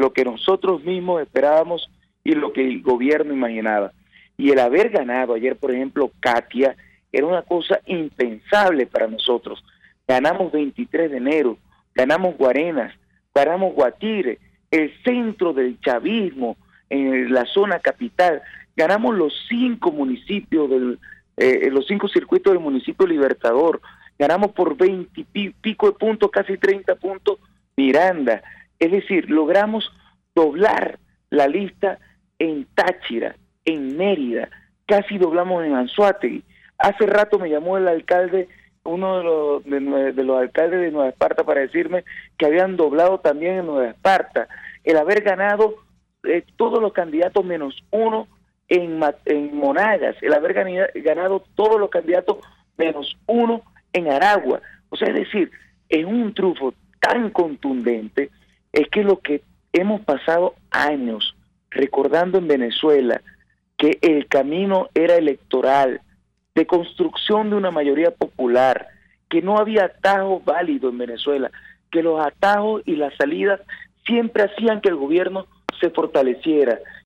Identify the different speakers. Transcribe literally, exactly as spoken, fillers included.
Speaker 1: lo que nosotros mismos esperábamos y lo que el gobierno imaginaba. Y el haber ganado ayer, por ejemplo, Katia, era una cosa impensable para nosotros. Ganamos veintitrés de enero, ganamos Guarenas, ganamos Guatire, el centro del chavismo en la zona capital, ganamos los cinco municipios, del, eh, los cinco circuitos del municipio Libertador, ganamos por veinte y pico de puntos, casi treinta puntos, Miranda. Es decir, logramos doblar la lista en Táchira, en Mérida, casi doblamos en Anzoátegui. Hace rato me llamó el alcalde, uno de los, de, de los alcaldes de Nueva Esparta, para decirme que habían doblado también en Nueva Esparta. El haber ganado eh, todos los candidatos menos uno en, en Monagas, el haber ganado todos los candidatos menos uno en Aragua. O sea, es decir, es un triunfo tan contundente, es que lo que hemos pasado años recordando en Venezuela, que el camino era electoral, de construcción de una mayoría popular, que no había atajo válido en Venezuela, que los atajos y las salidas siempre hacían que el gobierno se fortaleciera,